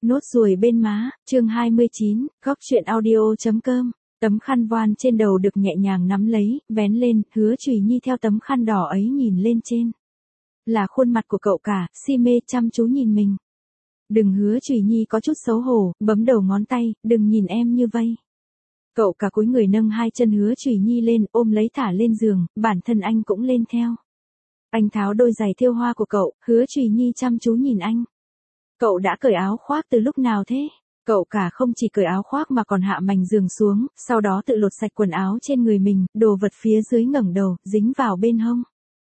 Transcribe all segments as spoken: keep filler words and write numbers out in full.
Nốt ruồi bên má, chương hai mươi chín, góc truyện audio.com. Tấm khăn voan trên đầu được nhẹ nhàng nắm lấy, vén lên, Hứa Trùy Nhi theo tấm khăn đỏ ấy nhìn lên trên. Là khuôn mặt của cậu cả, si mê chăm chú nhìn mình. Đừng, Hứa Trùy Nhi có chút xấu hổ, bấm đầu ngón tay, đừng nhìn em như vây. Cậu cả cúi người nâng hai chân Hứa Trùy Nhi lên, ôm lấy thả lên giường, bản thân anh cũng lên theo. Anh tháo đôi giày thêu hoa của cậu, Hứa Trùy Nhi chăm chú nhìn anh. Cậu đã cởi áo khoác từ lúc nào thế? Cậu cả không chỉ cởi áo khoác mà còn hạ mành giường xuống, sau đó tự lột sạch quần áo trên người mình, đồ vật phía dưới ngẩng đầu, dính vào bên hông.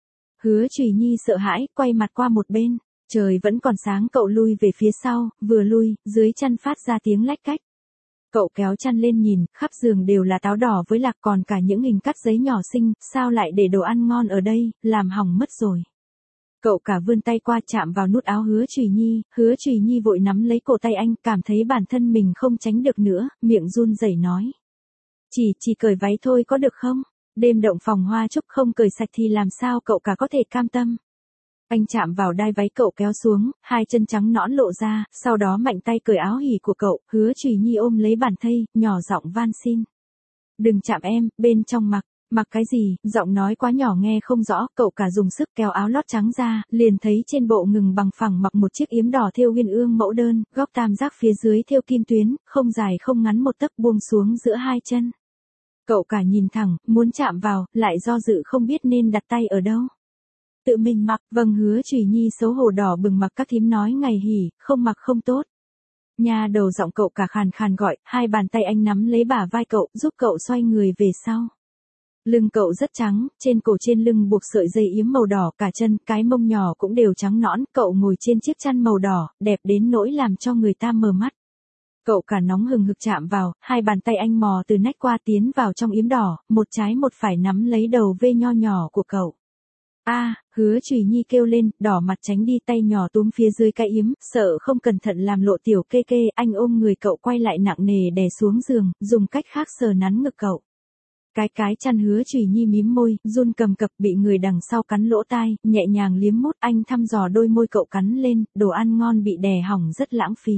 Hứa Trùy Nhi sợ hãi, quay mặt qua một bên. Trời vẫn còn sáng, cậu lui về phía sau, vừa lui, dưới chân phát ra tiếng lách cách. Cậu kéo chăn lên nhìn, khắp giường đều là táo đỏ với lạc, còn cả những hình cắt giấy nhỏ xinh, sao lại để đồ ăn ngon ở đây, làm hỏng mất rồi. Cậu cả vươn tay qua chạm vào nút áo Hứa Trùy Nhi, Hứa Trùy Nhi vội nắm lấy cổ tay anh, cảm thấy bản thân mình không tránh được nữa, miệng run rẩy nói. Chỉ, chỉ cởi váy thôi có được không? Đêm động phòng hoa chúc không cởi sạch thì làm sao cậu cả có thể cam tâm? Anh chạm vào đai váy cậu kéo xuống, hai chân trắng nõn lộ ra, sau đó mạnh tay cởi áo hỉ của cậu, Hứa Trùy Nhi ôm lấy bàn thây, nhỏ giọng van xin. Đừng chạm em, bên trong mặc. Mặc cái gì, giọng nói quá nhỏ nghe không rõ, cậu cả dùng sức kéo áo lót trắng ra, liền thấy trên bộ ngừng bằng phẳng mặc một chiếc yếm đỏ thêu uyên ương mẫu đơn, góc tam giác phía dưới thêu kim tuyến, không dài không ngắn một tấc buông xuống giữa hai chân. Cậu cả nhìn thẳng, muốn chạm vào, lại do dự không biết nên đặt tay ở đâu. Tự mình mặc, vâng, Hứa Trùy Nhi xấu hổ đỏ bừng mặc các thím nói ngày hỉ, không mặc không tốt. Nha đầu, giọng cậu cả khàn khàn gọi, hai bàn tay anh nắm lấy bả vai cậu, giúp cậu xoay người về sau. Lưng cậu rất trắng, trên cổ trên lưng buộc sợi dây yếm màu đỏ, cả chân, cái mông nhỏ cũng đều trắng nõn, cậu ngồi trên chiếc chăn màu đỏ, đẹp đến nỗi làm cho người ta mờ mắt. Cậu cả nóng hừng hực chạm vào, hai bàn tay anh mò từ nách qua tiến vào trong yếm đỏ, một trái một phải nắm lấy đầu vê nho nhỏ của cậu. A, à, Hứa Trùy Nhi kêu lên, đỏ mặt tránh đi, tay nhỏ túm phía dưới cái yếm, sợ không cẩn thận làm lộ tiểu kê kê, anh ôm người cậu quay lại nặng nề đè xuống giường, dùng cách khác sờ nắn ngực cậu. Cái cái chăn Hứa Trùy Nhi mím môi, run cầm cập, bị người đằng sau cắn lỗ tai, nhẹ nhàng liếm mút, anh thăm dò đôi môi cậu cắn lên, đồ ăn ngon bị đè hỏng rất lãng phí.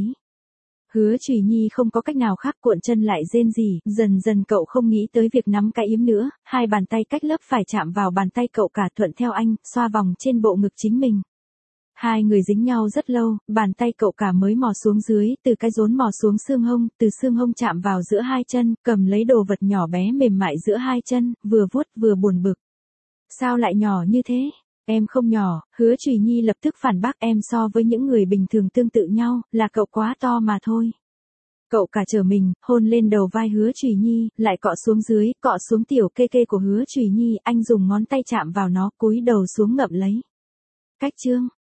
Hứa Trùy Nhi không có cách nào khác, cuộn chân lại rên rỉ, dần dần cậu không nghĩ tới việc nắm cái yếm nữa, hai bàn tay cách lớp phải chạm vào bàn tay cậu cả, thuận theo anh, xoa vòng trên bộ ngực chính mình. Hai người dính nhau rất lâu, bàn tay cậu cả mới mò xuống dưới, từ cái rốn mò xuống xương hông, từ xương hông chạm vào giữa hai chân, cầm lấy đồ vật nhỏ bé mềm mại giữa hai chân, vừa vuốt vừa buồn bực. Sao lại nhỏ như thế? Em không nhỏ, Hứa Trùy Nhi lập tức phản bác, em so với những người bình thường tương tự nhau, là cậu quá to mà thôi. Cậu cả trở mình, hôn lên đầu vai Hứa Trùy Nhi, lại cọ xuống dưới, cọ xuống tiểu kê kê của Hứa Trùy Nhi, anh dùng ngón tay chạm vào nó, cúi đầu xuống ngậm lấy. Cách chương